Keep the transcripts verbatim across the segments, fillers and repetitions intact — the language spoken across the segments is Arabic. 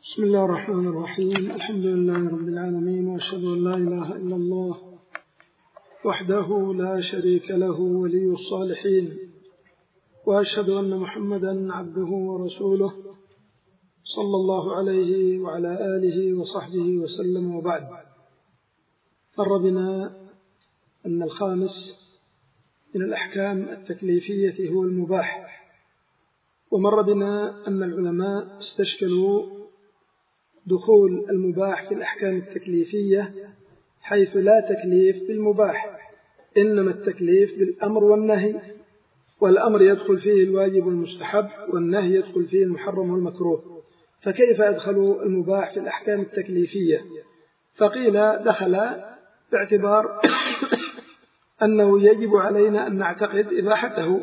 بسم الله الرحمن الرحيم. الحمد لله رب العالمين، وأشهد أن لا إله إلا الله وحده لا شريك له ولي الصالحين، وأشهد أن محمدا عبده ورسوله صلى الله عليه وعلى آله وصحبه وسلم. وبعد، مر بنا أن الخامس من الأحكام التكليفية هو المباح، ومر بنا أن العلماء استشكلوا دخول المباح في الأحكام التكليفية، حيث لا تكليف بالمباح، إنما التكليف بالأمر والنهي، والأمر يدخل فيه الواجب والمستحب، والنهي يدخل فيه المحرم والمكروه، فكيف أدخلوا المباح في الأحكام التكليفية؟ فقيل دخل باعتبار أنه يجب علينا أن نعتقد إباحته،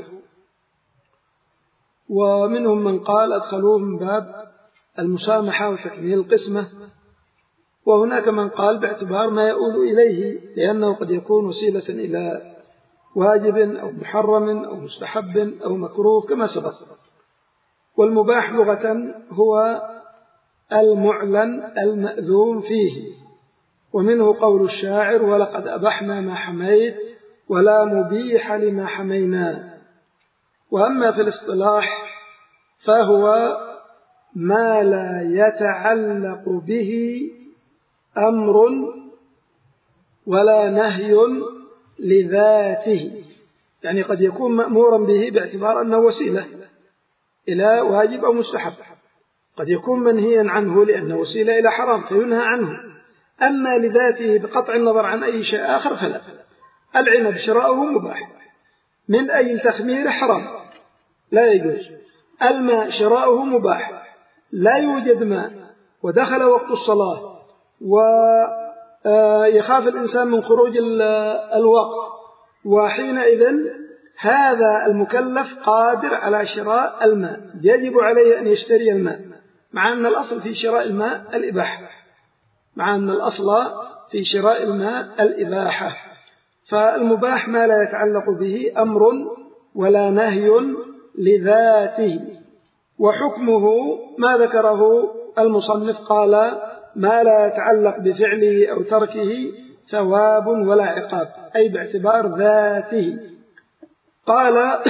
ومنهم من قال أدخلوه من باب المسامحة وتكميل القسمة، وهناك من قال باعتبار ما يؤول إليه، لأنه قد يكون وسيلة إلى واجب أو محرم أو مستحب أو مكروه كما سبق. والمباح لغة هو المعلن المأذون فيه، ومنه قول الشاعر: ولقد أبحنا ما حميت ولا مبيح لما حمينا. وأما في الاصطلاح فهو ما لا يتعلق به أمر ولا نهي لذاته، يعني قد يكون مأمورا به باعتبار أنه وسيلة إلى واجب أو مستحب، قد يكون منهيا عنه لأنه وسيلة إلى حرام فينهى عنه، أما لذاته بقطع النظر عن أي شيء آخر فلا. العنب شراؤه مباح، من أي التخمير حرام لا يجوز. الماء شراؤه مباح، لا يوجد ماء ودخل وقت الصلاة ويخاف الإنسان من خروج الوقت، وحينئذ هذا المكلف قادر على شراء الماء، يجب عليه أن يشتري الماء، مع أن الأصل في شراء الماء الإباحة مع أن الأصل في شراء الماء الإباحة. فالمباح ما لا يتعلق به أمر ولا نهي لذاته. وحكمه ما ذكره المصنف، قال: ما لا يتعلق بفعله أو تركه ثواب ولا عقاب، أي باعتبار ذاته. قال: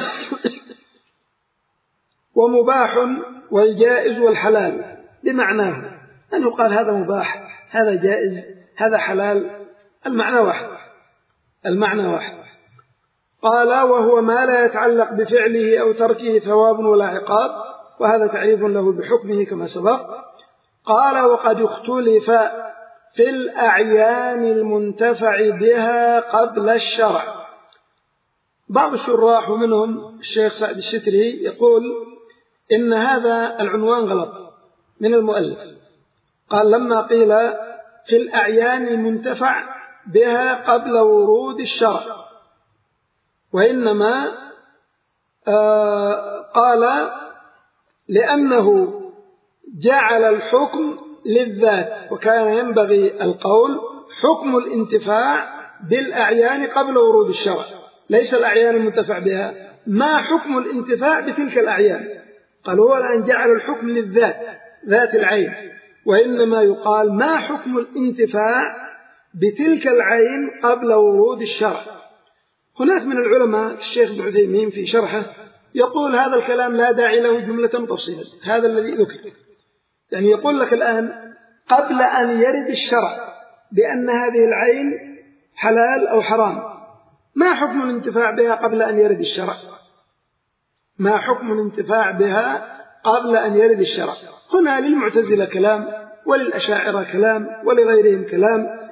ومباح والجائز والحلال بمعناه، أن يقال هذا مباح، هذا جائز، هذا حلال، المعنى واحد المعنى واحد قال: وهو ما لا يتعلق بفعله أو تركه ثواب ولا عقاب، وهذا تعريف له بحكمه كما سبق. قال: وقد اختلف في الأعيان المنتفع بها قبل الشرع. بعض الشراح ومنهم الشيخ سعد الشتري يقول إن هذا العنوان غلط من المؤلف، قال لما قيل في الأعيان المنتفع بها قبل ورود الشرع، وإنما آه قال لأنه جعل الحكم للذات، وكان ينبغي القول حكم الانتفاع بالأعيان قبل ورود الشرع، ليس الأعيان المنتفع بها، ما حكم الانتفاع بتلك الأعيان. قال هو الآن جعل الحكم للذات، ذات العين، وإنما يقال ما حكم الانتفاع بتلك العين قبل ورود الشرع. هناك من العلماء الشيخ ابن عثيمين في شرحه يقول هذا الكلام لا داعي له جملة تفصيلا، هذا الذي ذكر، يعني يقول لك الآن قبل أن يرد الشرع بأن هذه العين حلال أو حرام، ما حكم الانتفاع بها قبل أن يرد الشرع؟ ما حكم الانتفاع بها قبل أن يرد الشرع؟ هنا للمعتزلة كلام، وللأشاعرة كلام، ولغيرهم كلام.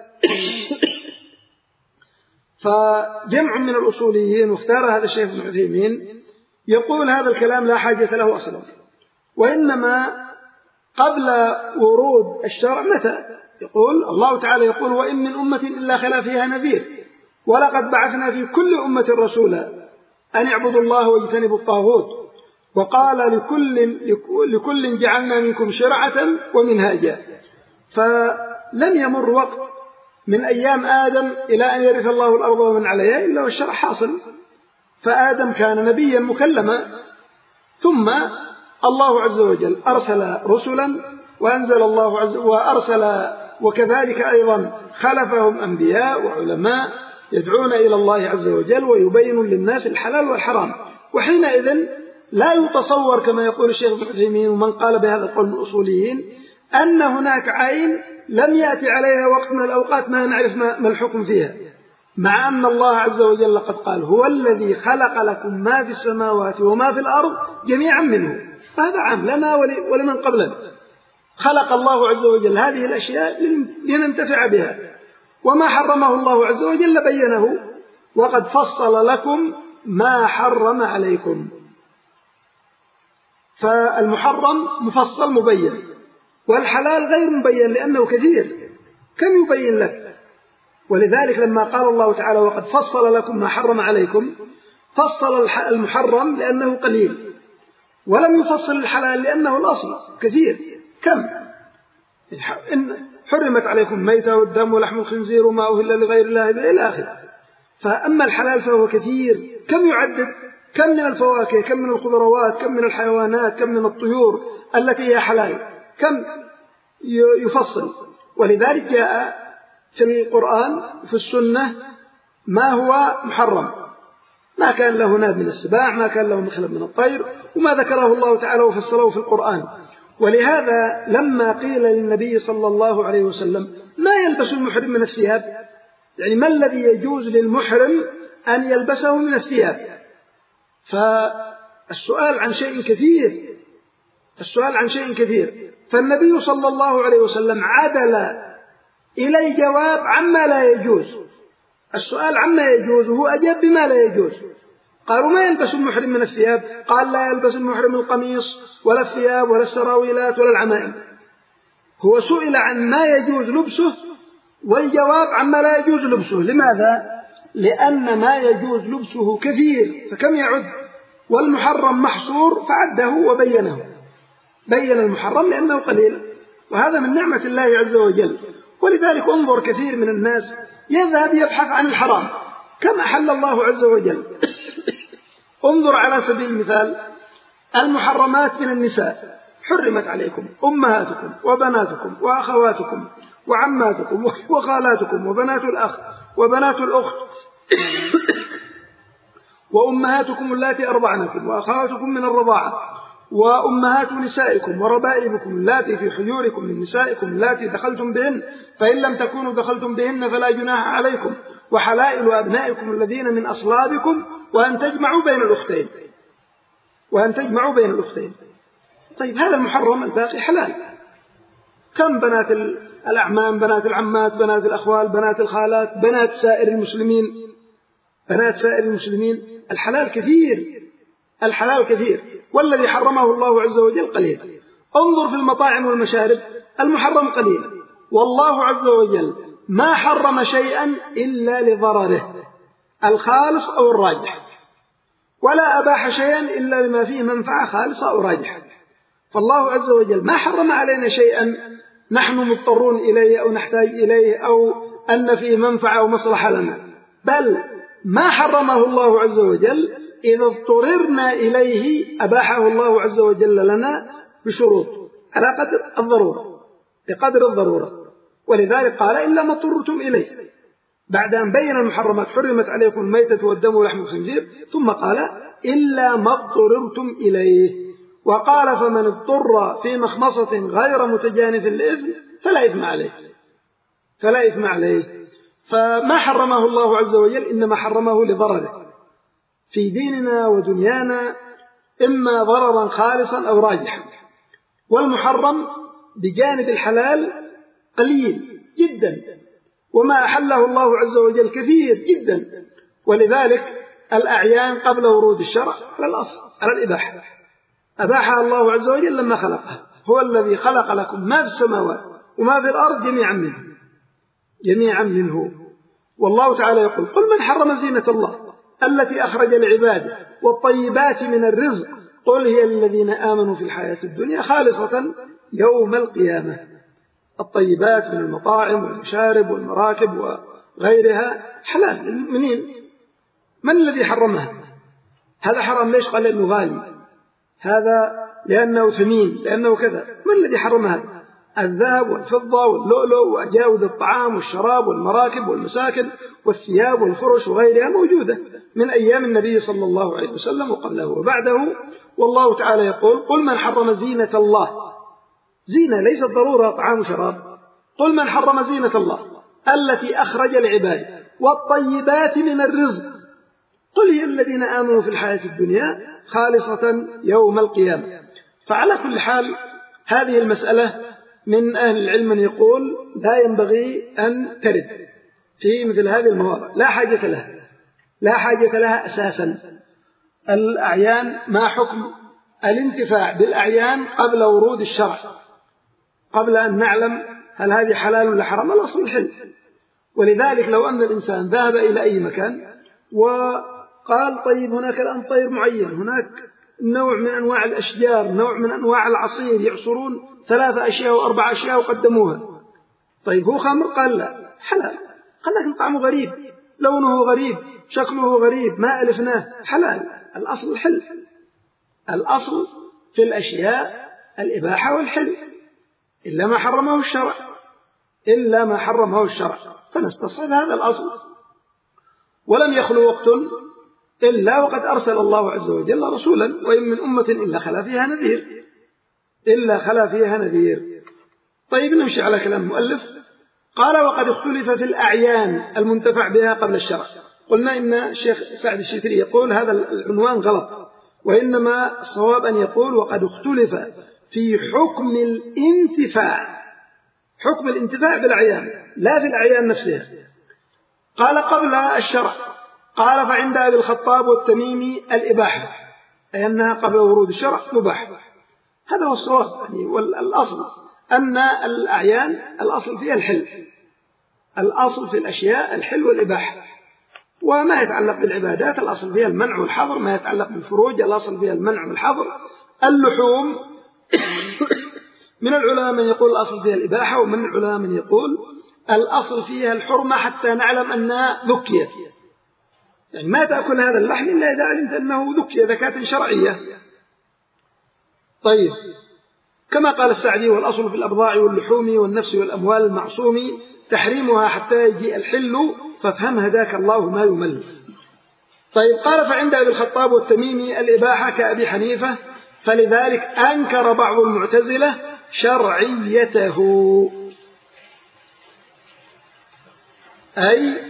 فجمع من الأصوليين، واختار هذا الشيخ ابن عثيمين، يقول هذا الكلام لا حاجة له أصلا، وإنما قبل ورود الشرع متى؟ يقول الله تعالى يقول: وإن من أمة إلا خلا فيها نذير، ولقد بعثنا في كل أمة رسولا أن اعبدوا الله واجتنبوا الطاغوت، وقال لكل, لكل جعلنا منكم شرعة ومنهاجا. فلم يمر وقت من أيام آدم إلى أن يرث الله الأرض ومن عليها إلا والشرع حاصل، فآدم كان نبيا مكلما، ثم الله عز وجل أرسل رسلا وأنزل الله عز وأرسل، وكذلك أيضا خلفهم أنبياء وعلماء يدعون إلى الله عز وجل ويبين للناس الحلال والحرام. وحينئذ لا يتصور كما يقول الشيخ ابن عثيمين ومن قال بهذا القول من الأصوليين أن هناك عين لم يأتي عليها وقت من الأوقات ما نعرف ما الحكم فيها، مع أن الله عز وجل قد قال هو الذي خلق لكم ما في السماوات وما في الأرض جميعا منه. هذا عام لنا ولمن قبلنا. خلق الله عز وجل هذه الأشياء لننتفع بها، وما حرمه الله عز وجل بينه، وقد فصل لكم ما حرم عليكم. فالمحرم مفصل مبين، والحلال غير مبين لأنه كثير، كم يبين لك؟ ولذلك لما قال الله تعالى وقد فصل لكم ما حرم عليكم، فصل المحرم لأنه قليل، ولم يفصل الحلال لأنه الأصل كثير. كم؟ إن حرمت عليكم الميتة والدم ولحم الخنزير وما أهل لغير الله به إلى آخره. فأما الحلال فهو كثير، كم يعدد؟ كم من الفواكه، كم من الخضروات، كم من الحيوانات، كم من الطيور التي هي حلال، كم يفصل. ولذلك جاء في القرآن في السنة ما هو محرم، ما كان له ناب من السباع، ما كان له مخلب من الطير، وما ذكره الله تعالى وفصله في القرآن. ولهذا لما قيل للنبي صلى الله عليه وسلم ما يلبس المحرم من الثياب، يعني ما الذي يجوز للمحرم أن يلبسه من الثياب، فالسؤال عن شيء كثير، السؤال عن شيء كثير. فالنبي صلى الله عليه وسلم عدل إلى الجواب عما لا يجوز. السؤال عما يجوز هو أجاب بما لا يجوز. قالوا ما يلبس المحرم من الثياب، قال لا يلبس المحرم القميص ولا الثياب ولا السراويلات ولا العمائم. هو سئل عن ما يجوز لبسه والجواب عما لا يجوز لبسه. لماذا؟ لأن ما يجوز لبسه كثير فكم يعد، والمحرم محصور فعده وبينه، بين المحرم لأنه قليل، وهذا من نعمة الله عز وجل. ولذلك انظر كثير من الناس يذهب يبحث عن الحرام كم أحل الله عز وجل. انظر على سبيل المثال المحرمات من النساء، حرمت عليكم أمهاتكم وبناتكم وأخواتكم وعماتكم وخالاتكم وبنات الأخ وبنات الأخت وأمهاتكم اللاتي أرضعنكم وأخواتكم من الرضاعة وأمهات نسائكم وربائبكم اللاتي في حجوركم من نسائكم اللاتي دخلتم بهن، فإن لم تكونوا دخلتم بهن فلا جناح عليكم، وحلائل أبنائكم الذين من أصلابكم، وأن تجمعوا بين الأختين، وأن تجمعوا بين الأختين. طيب هذا المحرم، الباقي حلال. كم بنات الأعمام، بنات العمات، بنات الأخوال، بنات الخالات، بنات سائر المسلمين، بنات سائر المسلمين. الحلال كثير، الحلال كثير، والذي حرمه الله عز وجل قليل. انظر في المطاعم والمشارب، المحرم قليل، والله عز وجل ما حرم شيئا إلا لضرره الخالص أو الراجح، ولا أباح شيئا إلا لما فيه منفعة خالصة أو راجحة. فالله عز وجل ما حرم علينا شيئا نحن مضطرون إليه أو نحتاج إليه أو أن فيه منفعة أو مصلحة لنا، بل ما حرمه الله عز وجل إذا اضطررنا إليه أباحه الله عز وجل لنا بشروط على قدر الضرورة، بقدر الضرورة. ولذلك قال إلا ما اضطررتم إليه، بعد أن بين المحرمات حرمت عليكم الميتة والدم ولحم الخنزير، ثم قال إلا ما اضطررتم إليه، وقال فمن اضطر في مخمصة غير متجانف للإثم فلا إثم عليه، فلا إثم عليه. فما حرمه الله عز وجل إنما حرمه لضرره في ديننا ودنيانا، إما ضررا خالصا أو راجحا. والمحرم بجانب الحلال قليل جدا، وما أحله الله عز وجل كثير جدا. ولذلك الأعيان قبل ورود الشرع على الأصل، على الإباحة، أباحها الله عز وجل لما خلقها. هو الذي خلق لكم ما في السماوات وما في الأرض جميعا منه، جميعا منه. والله تعالى يقول قل من حرم زينة الله التي أخرج لعباده والطيبات من الرزق قل هي الذين آمنوا في الحياة الدنيا خالصة يوم القيامة. الطيبات من المطاعم والمشارب والمراكب وغيرها حلال للمؤمنين. من الذي حرمها؟ هذا حرام ليش؟ قال لأنه غالي، هذا لأنه ثمين، لأنه كذا. من الذي حرم هذا؟ الذهب والفضة واللؤلؤ وأجاود الطعام والشراب والمراكب والمساكن والثياب والفرش وغيرها موجودة من أيام النبي صلى الله عليه وسلم وقبله وبعده. والله تعالى يقول: قل من حرم زينة الله. زينة ليست ضرورة طعام وشراب. قل من حرم زينة الله التي أخرج العباد والطيبات من الرزق قل هي الذين آمنوا في الحياة الدنيا خالصة يوم القيامة. فعلى كل حال هذه المسألة من أهل العلم من يقول لا ينبغي أن ترد في مثل هذه المواضع، لا حاجة لها، لا حاجة لها أساسا. الأعيان ما حكم الانتفاع بالأعيان قبل ورود الشرع، قبل أن نعلم هل هذه حلال ولا حرام؟ الأصل الحل. ولذلك لو أن الإنسان ذهب إلى أي مكان وقال طيب هناك الآن طير معين، هناك نوع من أنواع الأشجار، نوع من أنواع العصير، يعصرون ثلاثة أشياء وأربع أشياء وقدموها، طيب هو خمر؟ قال لا، حلال. قال لكن طعمه غريب، لونه غريب، شكله غريب، ما ألفناه، حلال. الأصل الحل. الأصل في الأشياء الإباحة والحل إلا ما حرمه الشرع، إلا ما حرمه الشرع، فنستصحب هذا الأصل. ولم يخلو وقت إلا وقد أرسل الله عز وجل رسولا، وإن من أمة إلا خلا فيها نذير، إلا خلا فيها نذير. طيب نمشي على كلام المؤلف. قال: وقد اختلف في الأعيان المنتفع بها قبل الشرع. قلنا إن الشيخ سعد الشتري يقول هذا العنوان غلط، وإنما الصواب أن يقول وقد اختلف في حكم الانتفاع، حكم الانتفاع بالأعيان لا في الأعيان نفسها. قال: قبل الشرع. قال: فعند أبي الخطاب والتميمي الإباحة، أي أنها قبل ورود الشرع مباح. هذا هو الصواب يعني، والأصل أن الأعيان الأصل فيها الحل، الأصل في الأشياء الحل والإباحة. وما يتعلق بالعبادات الأصل فيها المنع والحظر، ما يتعلق بالفروج الأصل فيها المنع والحظر. اللحوم من العلماء من يقول الأصل فيها الإباحة، ومن العلماء من يقول الأصل فيها الحرمة حتى نعلم أنها ذكية، يعني ما تأكل هذا اللحم إلا إذا علمت أنه ذكية ذكاة شرعية. طيب، كما قال السعدي: والأصل في الأبضاع واللحوم والنفس والأموال المعصوم تحريمها حتى يجيء الحل فافهم هداك الله ما يمل. طيب، قال: فعند أبي الخطاب والتميمي الإباحة كأبي حنيفة، فلذلك أنكر بعض المعتزلة شرعيته، أي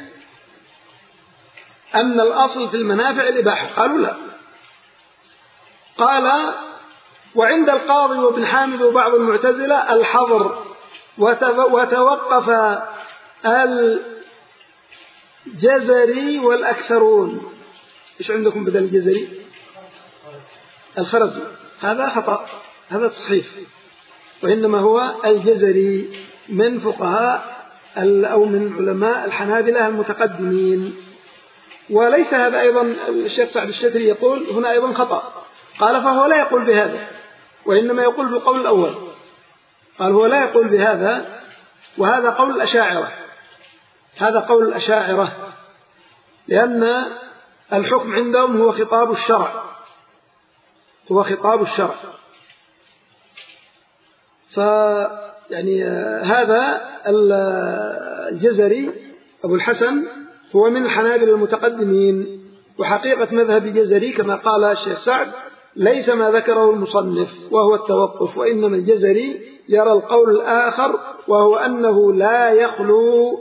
أن الأصل في المنافع الإباحة. قالوا لا. قال: وعند القاضي وابن حامد وبعض المعتزلة الحظر، وتوقف الجزري والأكثرون. إيش عندكم بدل الجزري؟ الخرزي. هذا خطأ، هذا تصحيف، وإنما هو الجزري من فقهاء أو من علماء الحنابلة المتقدمين. وليس هذا أيضا الشيخ سعد الشتري يقول هنا أيضا خطأ. قال: فهو لا يقول بهذا، وإنما يقول بالقول الأول. قال: هو لا يقول بهذا، وهذا قول الأشاعرة، هذا قول الأشاعرة، لأن الحكم عندهم هو خطاب الشرع، هو خطاب الشرع. فيعني هذا الجزري أبو الحسن هو من الحنابلة المتقدمين، وحقيقة مذهب الجزري كما قال الشيخ سعد ليس ما ذكره المصنف وهو التوقف، وإنما الجزري يرى القول الآخر، وهو أنه لا يخلو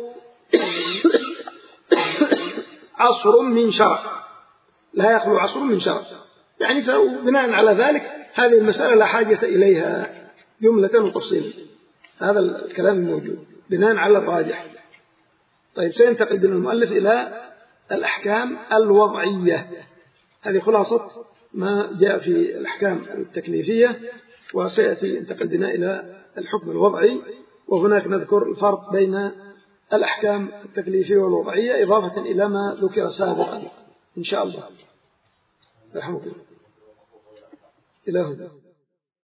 عصر من شرع، لا يخلو عصر من شرع. يعني فبناء على ذلك هذه المسألة لا حاجة إليها جملة وتفصيلا، هذا الكلام الموجود بناء على الراجح. طيب، سينتقل بنا المؤلف إلى الأحكام الوضعية. هذه خلاصة ما جاء في الأحكام التكليفية، وسيأتي ينتقل بنا إلى الحكم الوضعي، وهناك نذكر الفرق بين الأحكام التكليفية والوضعية إضافة إلى ما ذكر سابقا إن شاء الله. رحمك الله. إلى هنا.